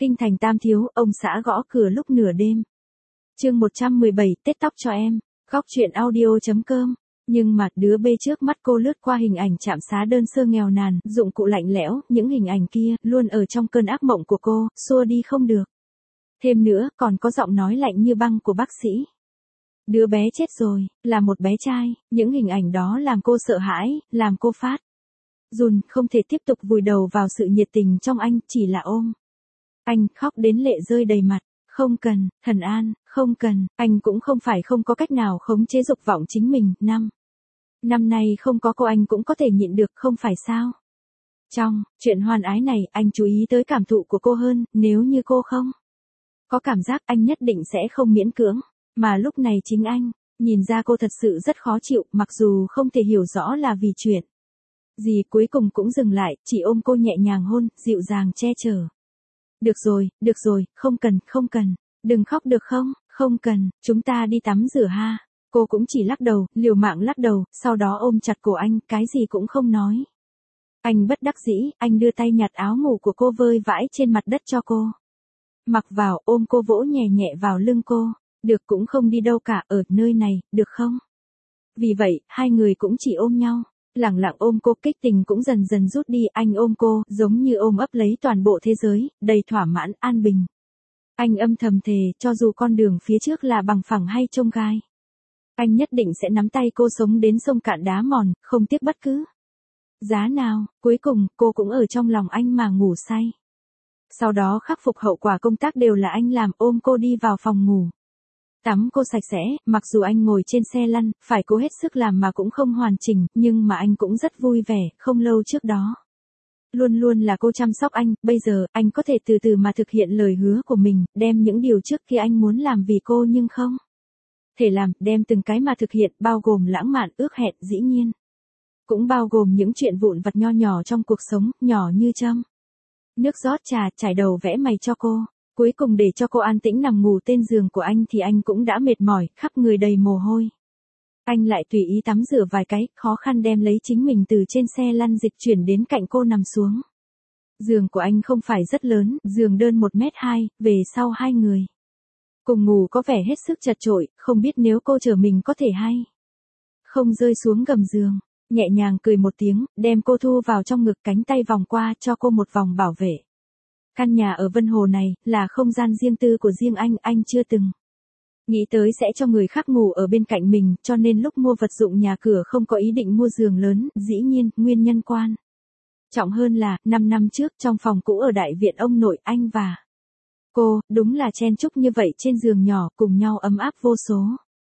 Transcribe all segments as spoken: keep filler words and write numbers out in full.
Kinh thành Tam Thiếu, ông xã gõ cửa lúc nửa đêm. Chương một trăm mười bảy, Tết tóc cho em. Góc truyện audio chấm com. Nhưng mà đứa bê trước mắt cô lướt qua hình ảnh trạm xá đơn sơ nghèo nàn, dụng cụ lạnh lẽo, những hình ảnh kia luôn ở trong cơn ác mộng của cô, xua đi không được. Thêm nữa, còn có giọng nói lạnh như băng của bác sĩ. Đứa bé chết rồi, là một bé trai, những hình ảnh đó làm cô sợ hãi, làm cô phát run, không thể tiếp tục vùi đầu vào sự nhiệt tình trong anh, chỉ là ôm. Anh khóc đến lệ rơi đầy mặt. Không cần, Thần An, không cần, anh cũng không phải không có cách nào khống chế dục vọng chính mình, năm. Năm nay không có cô anh cũng có thể nhịn được, không phải sao? Trong chuyện hoan ái này, anh chú ý tới cảm thụ của cô hơn, nếu như cô không có cảm giác, anh nhất định sẽ không miễn cưỡng. Mà lúc này chính anh, nhìn ra cô thật sự rất khó chịu, mặc dù không thể hiểu rõ là vì chuyện gì, cuối cùng cũng dừng lại, chỉ ôm cô nhẹ nhàng hôn, dịu dàng che chở. Được rồi, được rồi, không cần, không cần. Đừng khóc được không, không cần, chúng ta đi tắm rửa ha. Cô cũng chỉ lắc đầu, liều mạng lắc đầu, sau đó ôm chặt cổ anh, cái gì cũng không nói. Anh bất đắc dĩ, anh đưa tay nhặt áo ngủ của cô vơi vãi trên mặt đất cho cô. Mặc vào, ôm cô vỗ nhẹ nhẹ vào lưng cô. Được, cũng không đi đâu cả, ở nơi này, được không? Vì vậy, hai người cũng chỉ ôm nhau. Lặng lặng ôm cô, kích tình cũng dần dần rút đi, anh ôm cô, giống như ôm ấp lấy toàn bộ thế giới, đầy thỏa mãn, an bình. Anh âm thầm thề, cho dù con đường phía trước là bằng phẳng hay chông gai, anh nhất định sẽ nắm tay cô sống đến sông cạn đá mòn, không tiếc bất cứ giá nào. Cuối cùng, cô cũng ở trong lòng anh mà ngủ say. Sau đó khắc phục hậu quả công tác đều là anh làm, ôm cô đi vào phòng ngủ. Tắm cô sạch sẽ, mặc dù anh ngồi trên xe lăn, phải cố hết sức làm mà cũng không hoàn chỉnh, nhưng mà anh cũng rất vui vẻ, không lâu trước đó. Luôn luôn là cô chăm sóc anh, bây giờ, anh có thể từ từ mà thực hiện lời hứa của mình, đem những điều trước kia anh muốn làm vì cô nhưng không thể làm, đem từng cái mà thực hiện, bao gồm lãng mạn, ước hẹn, dĩ nhiên. Cũng bao gồm những chuyện vụn vặt nho nhỏ trong cuộc sống, nhỏ như châm nước rót trà, trải đầu vẽ mày cho cô. Cuối cùng để cho cô an tĩnh nằm ngủ trên giường của anh thì anh cũng đã mệt mỏi, khắp người đầy mồ hôi. Anh lại tùy ý tắm rửa vài cái, khó khăn đem lấy chính mình từ trên xe lăn dịch chuyển đến cạnh cô nằm xuống. Giường của anh không phải rất lớn, giường đơn một mét hai, về sau hai người cùng ngủ có vẻ hết sức chật chội, không biết nếu cô chở mình có thể hay không rơi xuống gầm giường. Nhẹ nhàng cười một tiếng, đem cô thu vào trong ngực, cánh tay vòng qua cho cô một vòng bảo vệ. Căn nhà ở Vân Hồ này, là không gian riêng tư của riêng anh, anh chưa từng nghĩ tới sẽ cho người khác ngủ ở bên cạnh mình, cho nên lúc mua vật dụng nhà cửa không có ý định mua giường lớn, dĩ nhiên, nguyên nhân quan trọng hơn là, năm năm trước trong phòng cũ ở đại viện ông nội, anh và cô, đúng là chen chúc như vậy trên giường nhỏ, cùng nhau ấm áp vô số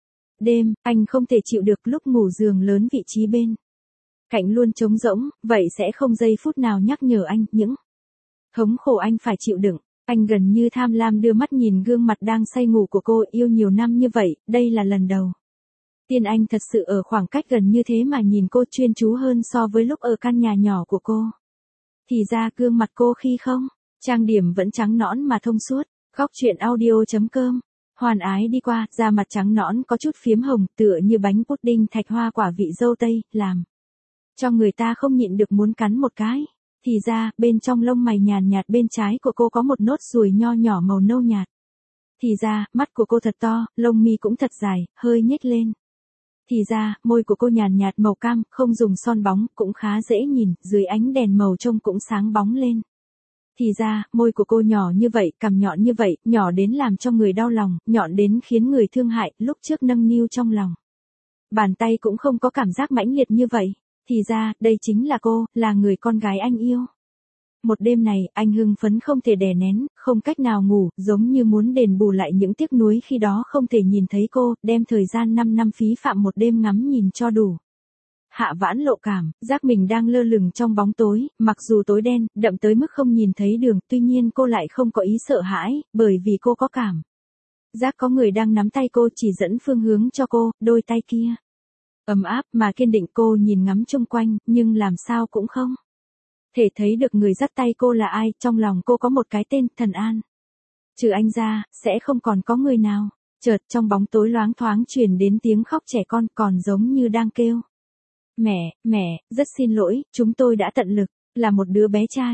đêm. Anh không thể chịu được lúc ngủ giường lớn vị trí bên cạnh luôn trống rỗng, vậy sẽ không giây phút nào nhắc nhở anh những thống khổ anh phải chịu đựng. Anh gần như tham lam đưa mắt nhìn gương mặt đang say ngủ của cô, yêu nhiều năm như vậy, đây là lần đầu tiên anh thật sự ở khoảng cách gần như thế mà nhìn cô chuyên chú hơn so với lúc ở căn nhà nhỏ của cô. Thì ra gương mặt cô khi không trang điểm vẫn trắng nõn mà thông suốt. Góc truyện audio chấm com. Hoàn ái đi qua, da mặt trắng nõn có chút phiếm hồng, tựa như bánh pudding thạch hoa quả vị dâu tây, làm cho người ta không nhịn được muốn cắn một cái. Thì ra, bên trong lông mày nhàn nhạt bên trái của cô có một nốt ruồi nho nhỏ màu nâu nhạt. Thì ra, mắt của cô thật to, lông mi cũng thật dài, hơi nhếch lên. Thì ra, môi của cô nhàn nhạt màu cam, không dùng son bóng, cũng khá dễ nhìn, dưới ánh đèn màu trông cũng sáng bóng lên. Thì ra, môi của cô nhỏ như vậy, cằm nhọn như vậy, nhỏ đến làm cho người đau lòng, nhọn đến khiến người thương hại, lúc trước nâng niu trong lòng. Bàn tay cũng không có cảm giác mãnh liệt như vậy. Thì ra, đây chính là cô, là người con gái anh yêu. Một đêm này, anh hưng phấn không thể đè nén, không cách nào ngủ, giống như muốn đền bù lại những tiếc nuối khi đó không thể nhìn thấy cô, đem thời gian năm năm phí phạm một đêm ngắm nhìn cho đủ. Hạ Vãn lộ cảm, giác mình đang lơ lửng trong bóng tối, mặc dù tối đen, đậm tới mức không nhìn thấy đường, tuy nhiên cô lại không có ý sợ hãi, bởi vì cô có cảm giác có người đang nắm tay cô chỉ dẫn phương hướng cho cô, đôi tay kia ấm áp mà kiên định. Cô nhìn ngắm chung quanh, nhưng làm sao cũng không thể thấy được người dắt tay cô là ai, trong lòng cô có một cái tên, Thần An. Trừ anh ra, sẽ không còn có người nào. Chợt trong bóng tối loáng thoáng truyền đến tiếng khóc trẻ con, còn giống như đang kêu. Mẹ, mẹ, rất xin lỗi, chúng tôi đã tận lực, là một đứa bé trai.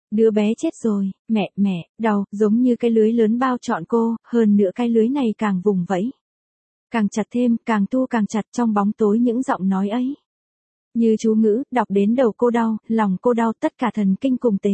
Đứa bé chết rồi, mẹ, mẹ, đau, giống như cái lưới lớn bao trọn cô, hơn nữa cái lưới này càng vùng vẫy. Càng chặt thêm, càng tu càng chặt trong bóng tối những giọng nói ấy. Như chú ngữ, đọc đến đầu cô đau, lòng cô đau, tất cả thần kinh cùng tế.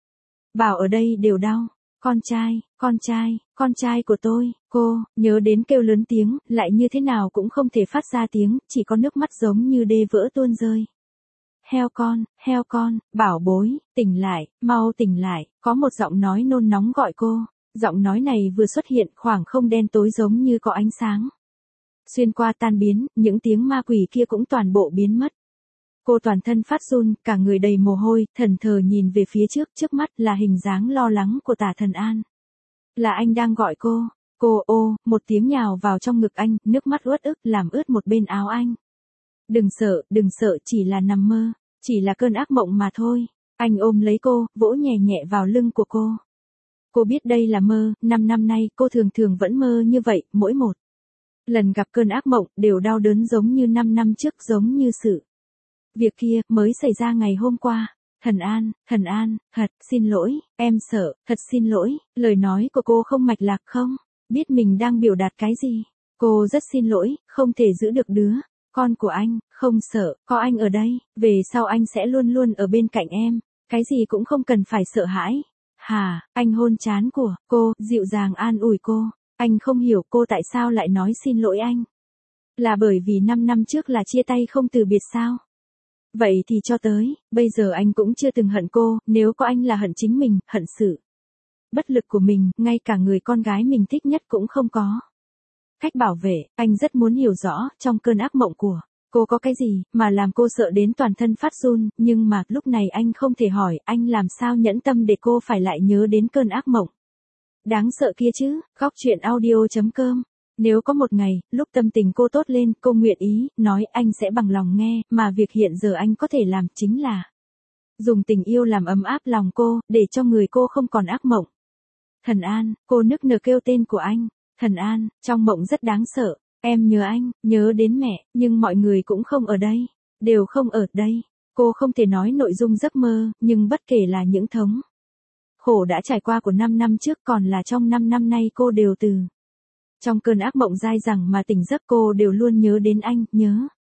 Bảo ở đây đều đau. Con trai, con trai, con trai của tôi, cô, nhớ đến kêu lớn tiếng, lại như thế nào cũng không thể phát ra tiếng, chỉ có nước mắt giống như đê vỡ tuôn rơi. Heo con, heo con, bảo bối, tỉnh lại, mau tỉnh lại, có một giọng nói nôn nóng gọi cô. Giọng nói này vừa xuất hiện, khoảng không đen tối giống như có ánh sáng. Xuyên qua tan biến, những tiếng ma quỷ kia cũng toàn bộ biến mất. Cô toàn thân phát run, cả người đầy mồ hôi, thần thờ nhìn về phía trước, trước mắt là hình dáng lo lắng của Tả Thần An. Là anh đang gọi cô. Cô ô, một tiếng nhào vào trong ngực anh, nước mắt uất ức làm ướt một bên áo anh. Đừng sợ, đừng sợ, chỉ là nằm mơ, chỉ là cơn ác mộng mà thôi. Anh ôm lấy cô, vỗ nhẹ nhẹ vào lưng của cô. Cô biết đây là mơ, năm năm nay cô thường thường vẫn mơ như vậy, mỗi một lần gặp cơn ác mộng đều đau đớn giống như năm năm trước, giống như sự việc kia mới xảy ra ngày hôm qua. Thần An, Thần An, thật xin lỗi, em sợ, thật xin lỗi, lời nói của cô không mạch lạc không, biết mình đang biểu đạt cái gì. Cô rất xin lỗi, không thể giữ được đứa con của anh, không sợ, có anh ở đây, về sau anh sẽ luôn luôn ở bên cạnh em, cái gì cũng không cần phải sợ hãi. Hà, anh hôn trán của cô, dịu dàng an ủi cô. Anh không hiểu cô tại sao lại nói xin lỗi anh. Là bởi vì năm năm trước là chia tay không từ biệt sao? Vậy thì cho tới, bây giờ anh cũng chưa từng hận cô, nếu có anh là hận chính mình, hận sự bất lực của mình, ngay cả người con gái mình thích nhất cũng không có cách bảo vệ. Anh rất muốn hiểu rõ, trong cơn ác mộng của cô có cái gì, mà làm cô sợ đến toàn thân phát run, nhưng mà, lúc này anh không thể hỏi, anh làm sao nhẫn tâm để cô phải lại nhớ đến cơn ác mộng đáng sợ kia chứ. Góc truyện audio chấm com. Nếu có một ngày, lúc tâm tình cô tốt lên, cô nguyện ý, nói anh sẽ bằng lòng nghe, mà việc hiện giờ anh có thể làm chính là dùng tình yêu làm ấm áp lòng cô, để cho người cô không còn ác mộng. Thần An, cô nức nở kêu tên của anh. Thần An, trong mộng rất đáng sợ, em nhớ anh, nhớ đến mẹ, nhưng mọi người cũng không ở đây, đều không ở đây. Cô không thể nói nội dung giấc mơ, nhưng bất kể là những thống khổ đã trải qua của năm năm trước còn là trong năm năm nay cô đều từ trong cơn ác mộng dai dẳng mà tỉnh giấc, cô đều luôn nhớ đến anh, nhớ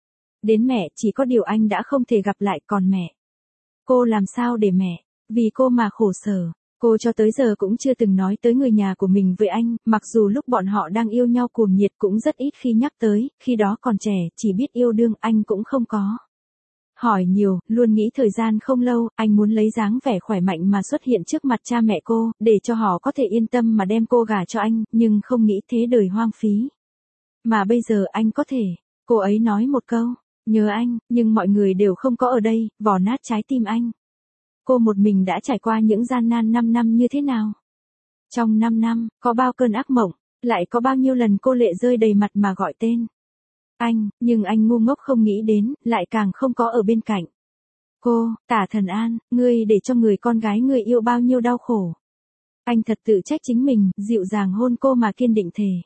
đến mẹ, chỉ có điều anh đã không thể gặp lại, còn mẹ. Cô làm sao để mẹ, vì cô mà khổ sở. Cô cho tới giờ cũng chưa từng nói tới người nhà của mình với anh, mặc dù lúc bọn họ đang yêu nhau cuồng nhiệt cũng rất ít khi nhắc tới, khi đó còn trẻ, chỉ biết yêu đương, anh cũng không có hỏi nhiều, luôn nghĩ thời gian không lâu, anh muốn lấy dáng vẻ khỏe mạnh mà xuất hiện trước mặt cha mẹ cô, để cho họ có thể yên tâm mà đem cô gả cho anh, nhưng không nghĩ thế đời hoang phí. Mà bây giờ anh có thể, cô ấy nói một câu, nhớ anh, nhưng mọi người đều không có ở đây, vò nát trái tim anh. Cô một mình đã trải qua những gian nan năm năm như thế nào? Trong năm năm, có bao cơn ác mộng, lại có bao nhiêu lần cô lệ rơi đầy mặt mà gọi tên anh, nhưng anh ngu ngốc không nghĩ đến, lại càng không có ở bên cạnh cô. Tả Thần An, ngươi để cho người con gái người yêu bao nhiêu đau khổ. Anh thật tự trách chính mình, dịu dàng hôn cô mà kiên định thề.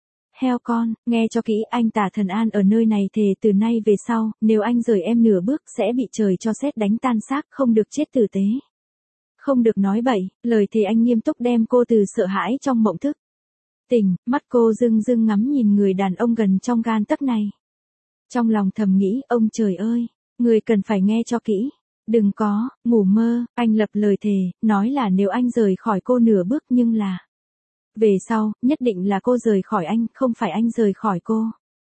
Heo con, nghe cho kỹ, anh Tả Thần An ở nơi này thề từ nay về sau, nếu anh rời em nửa bước sẽ bị trời cho sét đánh tan xác, không được chết tử tế. Không được nói bậy, lời thề anh nghiêm túc đem cô từ sợ hãi trong mộng thức tỉnh, mắt cô rưng rưng ngắm nhìn người đàn ông gần trong gan tấc này. Trong lòng thầm nghĩ, ông trời ơi, người cần phải nghe cho kỹ. Đừng có, ngủ mơ, anh lập lời thề, nói là nếu anh rời khỏi cô nửa bước, nhưng là về sau, nhất định là cô rời khỏi anh, không phải anh rời khỏi cô.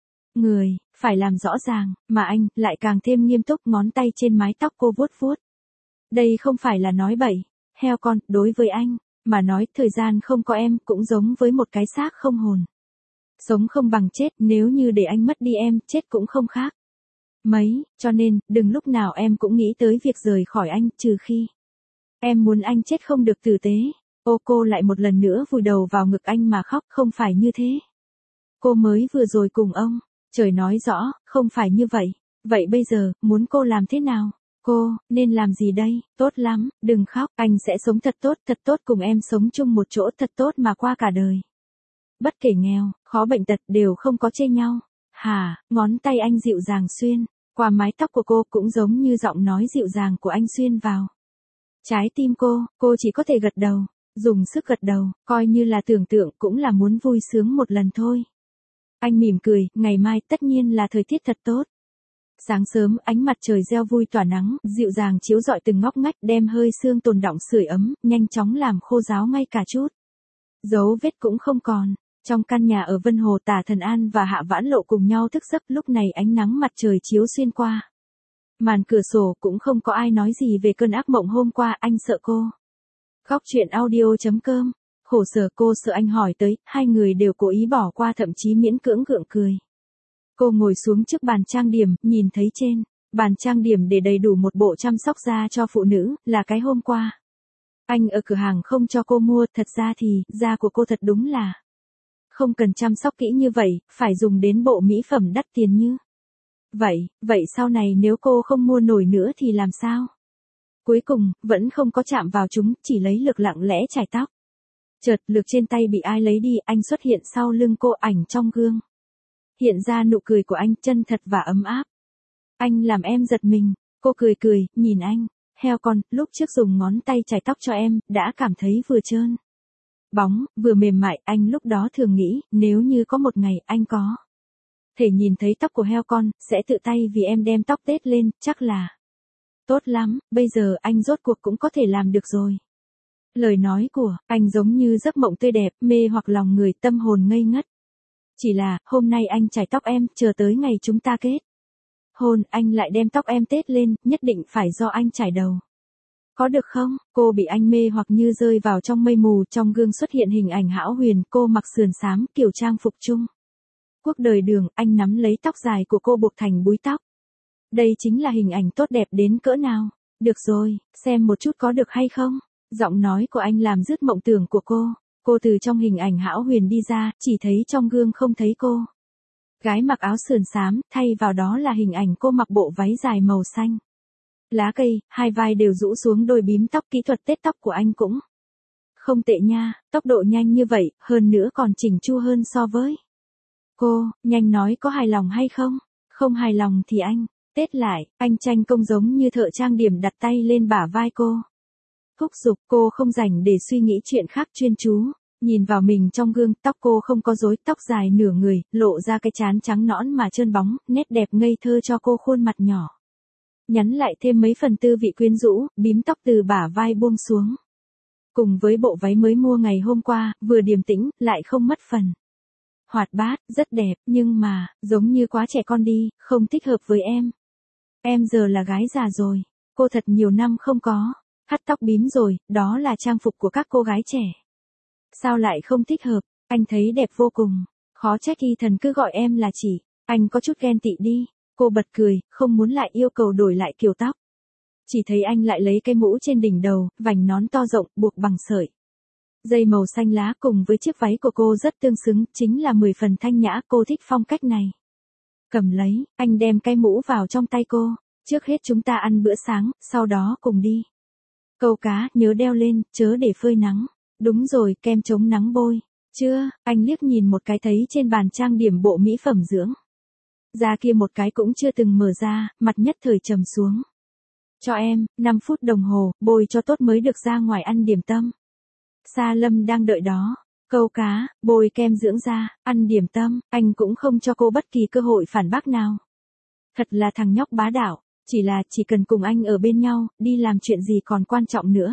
Người, phải làm rõ ràng, mà anh, lại càng thêm nghiêm túc, ngón tay trên mái tóc cô vuốt vuốt. Đây không phải là nói bậy, heo con, đối với anh mà nói, thời gian không có em, cũng giống với một cái xác không hồn. Sống không bằng chết, nếu như để anh mất đi em, chết cũng không khác mấy, cho nên, đừng lúc nào em cũng nghĩ tới việc rời khỏi anh, trừ khi em muốn anh chết không được tử tế. Ô, cô lại một lần nữa vùi đầu vào ngực anh mà khóc, không phải như thế. Cô mới vừa rồi cùng ông, trời nói rõ, không phải như vậy. Vậy bây giờ, muốn cô làm thế nào? Cô, nên làm gì đây? Tốt lắm, đừng khóc, anh sẽ sống thật tốt, thật tốt cùng em sống chung một chỗ thật tốt mà qua cả đời. Bất kể nghèo, khó bệnh tật đều không có chê nhau. Hà, ngón tay anh dịu dàng xuyên qua mái tóc của cô, cũng giống như giọng nói dịu dàng của anh xuyên vào Trái tim cô, cô chỉ có thể gật đầu, dùng sức gật đầu, coi như là tưởng tượng cũng là muốn vui sướng một lần thôi. Anh mỉm cười, ngày mai tất nhiên là thời tiết thật tốt. Sáng sớm ánh mặt trời reo vui tỏa nắng, dịu dàng chiếu rọi từng ngóc ngách đem hơi sương tồn đọng sưởi ấm, nhanh chóng làm khô ráo ngay cả chút. Dấu vết cũng không còn. Trong căn nhà ở Vân Hồ, Tả Thần An và Hạ Vãn Lộ cùng nhau thức giấc, lúc này ánh nắng mặt trời chiếu xuyên qua. Màn cửa sổ cũng không có ai nói gì về cơn ác mộng hôm qua, anh sợ cô. Khóc chuyện audio chấm com. Khổ sở cô sợ anh hỏi tới, hai người đều cố ý bỏ qua, thậm chí miễn cưỡng gượng cười. Cô ngồi xuống trước bàn trang điểm, nhìn thấy trên bàn trang điểm để đầy đủ một bộ chăm sóc da cho phụ nữ, là cái hôm qua anh ở cửa hàng không cho cô mua. Thật ra thì, da của cô thật đúng là không cần chăm sóc kỹ như vậy, phải dùng đến bộ mỹ phẩm đắt tiền như vậy. Vậy sau này nếu cô không mua nổi nữa thì làm sao? Cuối cùng, vẫn không có chạm vào chúng, chỉ lấy lược lặng lẽ chải tóc. Chợt, lược trên tay bị ai lấy đi, anh xuất hiện sau lưng cô, ảnh trong gương. Hiện ra nụ cười của anh, chân thật và ấm áp. Anh làm em giật mình. Cô cười cười, nhìn anh. Heo con, lúc trước dùng ngón tay chải tóc cho em, đã cảm thấy vừa trơn bóng, vừa mềm mại. Anh lúc đó thường nghĩ, nếu như có một ngày anh có thể nhìn thấy tóc của heo con, sẽ tự tay vì em đem tóc tết lên, chắc là tốt lắm. Bây giờ anh rốt cuộc cũng có thể làm được rồi. Lời nói của anh giống như giấc mộng tươi đẹp, mê hoặc lòng người, tâm hồn ngây ngất. Chỉ là, hôm nay anh chải tóc em, chờ tới ngày chúng ta kết hôn, anh lại đem tóc em tết lên, nhất định phải do anh chải đầu. Có được không? Cô bị anh mê hoặc như rơi vào trong mây mù, trong gương xuất hiện hình ảnh Hão Huyền, cô mặc sườn xám, kiểu trang phục Trung Quốc đời Đường, anh nắm lấy tóc dài của cô buộc thành búi tóc. Đây chính là hình ảnh tốt đẹp đến cỡ nào. Được rồi, xem một chút có được hay không? Giọng nói của anh làm dứt mộng tưởng của cô. Cô từ trong hình ảnh Hão Huyền đi ra, chỉ thấy trong gương không thấy cô gái mặc áo sườn xám, thay vào đó là hình ảnh cô mặc bộ váy dài màu xanh lá cây, hai vai đều rũ xuống đôi bím tóc. Kỹ thuật tết tóc của anh cũng không tệ nha, tốc độ nhanh như vậy, hơn nữa còn chỉnh chu hơn so với cô. Nhanh nói có hài lòng hay không? Không hài lòng thì anh tết lại. Anh tranh công giống như thợ trang điểm, đặt tay lên bả vai cô. Thúc giục. Cô không rảnh để suy nghĩ chuyện khác, chuyên chú nhìn vào mình trong gương. Tóc cô không có rối, tóc dài nửa người, lộ ra cái trán trắng nõn mà trơn bóng, nét đẹp ngây thơ cho cô khuôn mặt nhỏ nhắn lại thêm mấy phần tư vị quyến rũ. Bím tóc từ bả vai buông xuống, cùng với bộ váy mới mua ngày hôm qua, vừa điềm tĩnh, lại không mất phần hoạt bát, rất đẹp, nhưng mà, giống như quá trẻ con đi, không thích hợp với em. Em giờ là gái già rồi, cô thật nhiều năm không có cắt tóc bím rồi, đó là trang phục của các cô gái trẻ. Sao lại không thích hợp? Anh thấy đẹp vô cùng. Khó trách Y Thần cứ gọi em là chị. Anh có chút ghen tị đi. Cô bật cười, không muốn lại yêu cầu đổi lại kiểu tóc. Chỉ thấy anh lại lấy cái mũ trên đỉnh đầu, vành nón to rộng, buộc bằng sợi dây màu xanh lá, cùng với chiếc váy của cô rất tương xứng, chính là mười phần thanh nhã. Cô thích phong cách này. Cầm lấy, anh đem cái mũ vào trong tay cô. Trước hết chúng ta ăn bữa sáng, sau đó cùng đi câu cá, nhớ đeo lên, chớ để phơi nắng. Đúng rồi, kem chống nắng bôi chưa? Anh liếc nhìn một cái thấy trên bàn trang điểm bộ mỹ phẩm dưỡng da kia một cái cũng chưa từng mở ra, mặt nhất thời trầm xuống. Cho em, năm phút đồng hồ, bôi cho tốt mới được ra ngoài ăn điểm tâm. Sa Lâm đang đợi đó. Câu cá, bôi kem dưỡng da, ăn điểm tâm, anh cũng không cho cô bất kỳ cơ hội phản bác nào. Thật là thằng nhóc bá đạo, chỉ là chỉ cần cùng anh ở bên nhau, đi làm chuyện gì còn quan trọng nữa.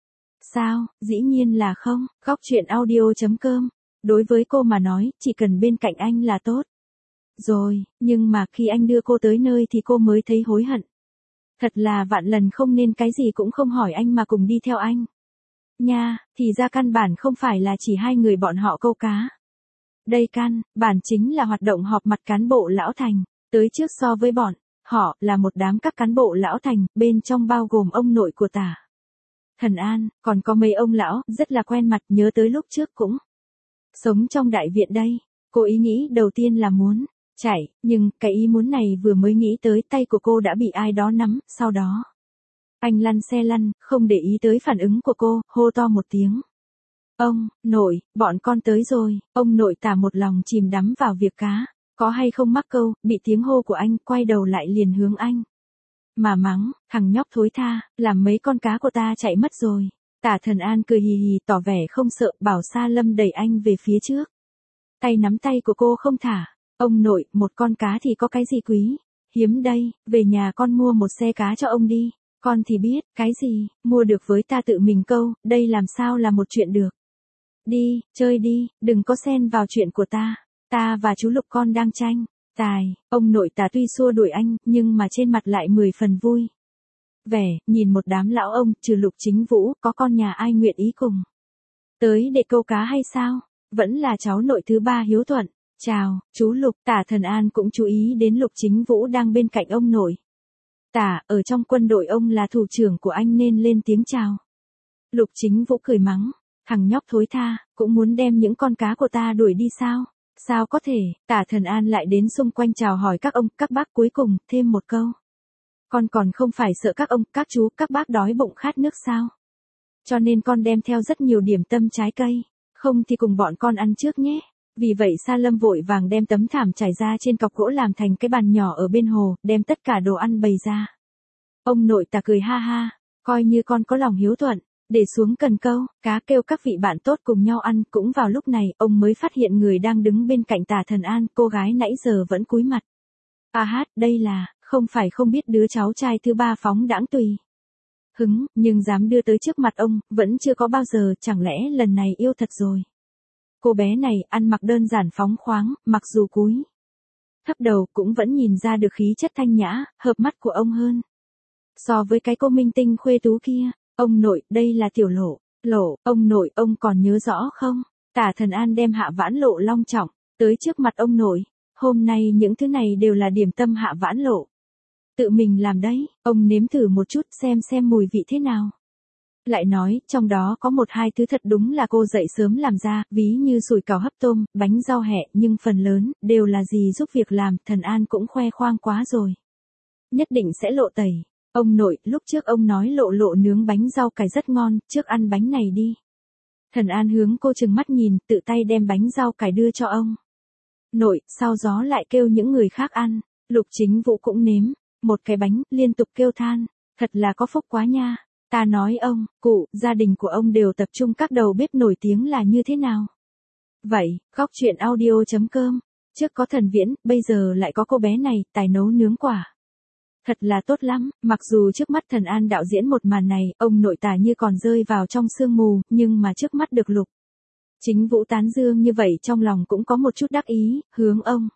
Sao, dĩ nhiên là không. Khóc chuyện audio chấm com. Đối với cô mà nói, chỉ cần bên cạnh anh là tốt rồi, nhưng mà khi anh đưa cô tới nơi thì cô mới thấy hối hận. Thật là vạn lần không nên cái gì cũng không hỏi anh mà cùng đi theo anh. Nha, thì ra căn bản không phải là chỉ hai người bọn họ câu cá. Đây căn bản chính là hoạt động họp mặt cán bộ lão thành. Tới trước so với bọn họ là một đám các cán bộ lão thành, bên trong bao gồm ông nội của Tả Thần An, còn có mấy ông lão, rất là quen mặt, nhớ tới lúc trước cũng sống trong đại viện đây. Cô ý nghĩ đầu tiên là muốn chạy, nhưng cái ý muốn này vừa mới nghĩ tới, tay của cô đã bị ai đó nắm, sau đó anh lăn xe lăn, không để ý tới phản ứng của cô, hô to một tiếng. Ông nội, bọn con tới rồi. Ông nội Tả một lòng chìm đắm vào việc cá có hay không mắc câu, bị tiếng hô của anh, quay đầu lại liền hướng anh mà mắng, thằng nhóc thối tha, làm mấy con cá của ta chạy mất rồi. Tả Thần An cười hì hì tỏ vẻ không sợ, bảo Sa Lâm đẩy anh về phía trước. Tay nắm tay của cô không thả. Ông nội, một con cá thì có cái gì quý? Hiếm đây, về nhà con mua một xe cá cho ông đi. Con thì biết, cái gì, mua được với ta tự mình câu, đây làm sao là một chuyện được. Đi, chơi đi, đừng có xen vào chuyện của ta. Ta và chú Lục con đang tranh. Tài, ông nội Tả tuy xua đuổi anh, nhưng mà trên mặt lại mười phần vui. Vẻ, nhìn một đám lão ông, trừ Lục Chính Vũ, có con nhà ai nguyện ý cùng. Tới để câu cá hay sao? Vẫn là cháu nội thứ ba hiếu thuận. Chào, chú Lục. Tả Thần An cũng chú ý đến Lục Chính Vũ đang bên cạnh ông nội. Tả, ở trong quân đội ông là thủ trưởng của anh nên lên tiếng chào. Lục Chính Vũ cười mắng, thằng nhóc thối tha, cũng muốn đem những con cá của ta đuổi đi sao? Sao có thể? Tả Thần An lại đến xung quanh chào hỏi các ông, các bác, cuối cùng, thêm một câu. Con còn không phải sợ các ông, các chú, các bác đói bụng khát nước sao? Cho nên con đem theo rất nhiều điểm tâm trái cây, không thì cùng bọn con ăn trước nhé. Vì vậy Sa Lâm vội vàng đem tấm thảm trải ra trên cọc gỗ làm thành cái bàn nhỏ ở bên hồ, đem tất cả đồ ăn bày ra. Ông nội Tả cười ha ha, coi như con có lòng hiếu thuận, để xuống cần câu, cá kêu các vị bạn tốt cùng nhau ăn. Cũng vào lúc này, ông mới phát hiện người đang đứng bên cạnh Tả Thần An, cô gái nãy giờ vẫn cúi mặt. À hát, đây là, không phải không biết đứa cháu trai thứ ba phóng đãng tùy hứng, nhưng dám đưa tới trước mặt ông, vẫn chưa có bao giờ, chẳng lẽ lần này yêu thật rồi. Cô bé này, ăn mặc đơn giản phóng khoáng, mặc dù cúi thấp đầu cũng vẫn nhìn ra được khí chất thanh nhã, hợp mắt của ông hơn. So với cái cô minh tinh khuê tú kia, ông nội, đây là tiểu lộ. Lộ, ông nội, ông còn nhớ rõ không? Tả Thần An đem Hạ Vãn Lộ long trọng tới trước mặt ông nội. Hôm nay những thứ này đều là điểm tâm Hạ Vãn Lộ tự mình làm đấy, ông nếm thử một chút xem xem mùi vị thế nào. Lại nói, trong đó có một hai thứ thật đúng là cô dậy sớm làm ra, ví như sủi cảo hấp tôm, bánh rau hẹ, nhưng phần lớn, đều là gì giúp việc làm, Thần An cũng khoe khoang quá rồi. Nhất định sẽ lộ tẩy. Ông nội, lúc trước ông nói lộ lộ nướng bánh rau cải rất ngon, trước ăn bánh này đi. Thần An hướng cô chừng mắt nhìn, tự tay đem bánh rau cải đưa cho ông. Nội, sau gió lại kêu những người khác ăn. Lục Chính Vũ cũng nếm một cái bánh, liên tục kêu than, thật là có phúc quá nha. Ta nói ông, cụ, gia đình của ông đều tập trung các đầu bếp nổi tiếng là như thế nào? Vậy, góc chuyện audio chấm com, trước có Thần Viễn, bây giờ lại có cô bé này, tài nấu nướng quả. Thật là tốt lắm, mặc dù trước mắt Thần An đạo diễn một màn này, ông nội Tả như còn rơi vào trong sương mù, nhưng mà trước mắt được Lục Chính Vũ tán dương như vậy trong lòng cũng có một chút đắc ý, hướng ông.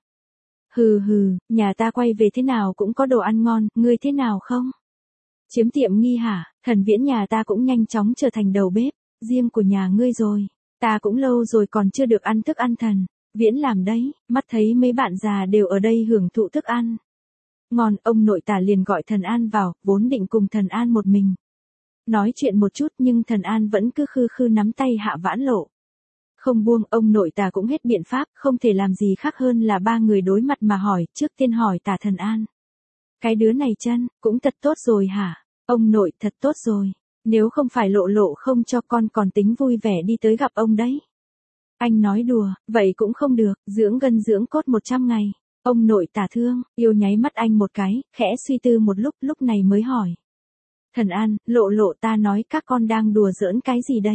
Hừ hừ, nhà ta quay về thế nào cũng có đồ ăn ngon, ngươi thế nào không? Chiếm tiệm nghi hả? Thần Viễn nhà ta cũng nhanh chóng trở thành đầu bếp riêng của nhà ngươi rồi. Ta cũng lâu rồi còn chưa được ăn thức ăn Thần Viễn làm đấy, mắt thấy mấy bạn già đều ở đây hưởng thụ thức ăn ngon, ông nội Tả liền gọi Thần An vào, vốn định cùng Thần An một mình nói chuyện một chút, nhưng Thần An vẫn cứ khư khư nắm tay Hạ Vãn Lộ không buông. Ông nội Tả cũng hết biện pháp, không thể làm gì khác hơn là ba người đối mặt mà hỏi. Trước tiên hỏi Tả Thần An, cái đứa này chân, cũng thật tốt rồi hả? Ông nội, thật tốt rồi. Nếu không phải lộ lộ không cho con còn tính vui vẻ đi tới gặp ông đấy. Anh nói đùa, vậy cũng không được, dưỡng gân dưỡng cốt một trăm ngày. Ông nội Tả thương, yêu nháy mắt anh một cái, khẽ suy tư một lúc, lúc này mới hỏi. Thần An, lộ lộ ta nói các con đang đùa giỡn cái gì đây?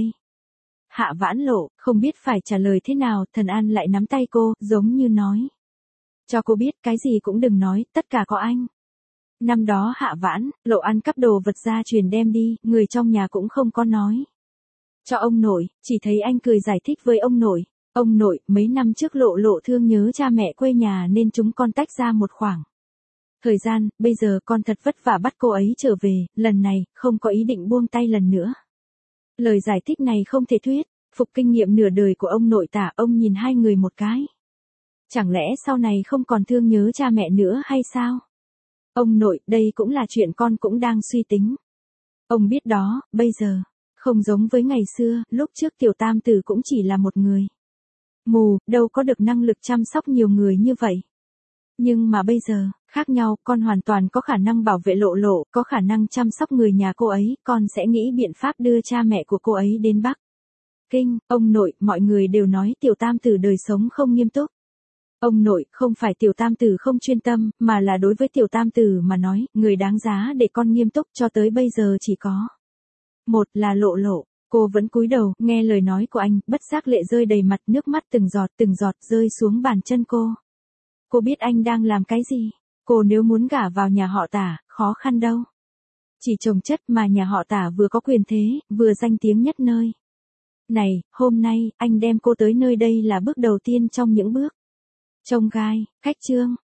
Hạ Vãn Lộ, không biết phải trả lời thế nào, Thần An lại nắm tay cô, giống như nói. Cho cô biết, cái gì cũng đừng nói, tất cả có anh. Năm đó Hạ Vãn Lộ ăn cắp đồ vật gia truyền đem đi, người trong nhà cũng không có nói cho ông nội, chỉ thấy anh cười giải thích với ông nội. Ông nội, mấy năm trước Lộ lộ thương nhớ cha mẹ quê nhà nên chúng con tách ra một khoảng thời gian, bây giờ con thật vất vả bắt cô ấy trở về, lần này, không có ý định buông tay lần nữa. Lời giải thích này không thể thuyết phục kinh nghiệm nửa đời của ông nội Tả. Ông nhìn hai người một cái. Chẳng lẽ sau này không còn thương nhớ cha mẹ nữa hay sao? Ông nội, đây cũng là chuyện con cũng đang suy tính. Ông biết đó, bây giờ, không giống với ngày xưa, lúc trước tiểu tam tử cũng chỉ là một người mù, đâu có được năng lực chăm sóc nhiều người như vậy. Nhưng mà bây giờ, khác nhau, con hoàn toàn có khả năng bảo vệ lộ lộ, có khả năng chăm sóc người nhà cô ấy, con sẽ nghĩ biện pháp đưa cha mẹ của cô ấy đến Bắc Kinh. Ông nội, mọi người đều nói tiểu tam tử đời sống không nghiêm túc. Ông nội, không phải tiểu tam tử không chuyên tâm, mà là đối với tiểu tam tử mà nói, người đáng giá để con nghiêm túc cho tới bây giờ chỉ có. Một là Lộ Lộ. Cô vẫn cúi đầu, nghe lời nói của anh, bất giác lệ rơi đầy mặt, nước mắt từng giọt từng giọt rơi xuống bàn chân cô. Cô biết anh đang làm cái gì. Cô nếu muốn gả vào nhà họ Tả, khó khăn đâu. Chỉ chồng chất mà nhà họ Tả vừa có quyền thế, vừa danh tiếng nhất nơi. Này, hôm nay, anh đem cô tới nơi đây là bước đầu tiên trong những bước. Trông gai, khách trương,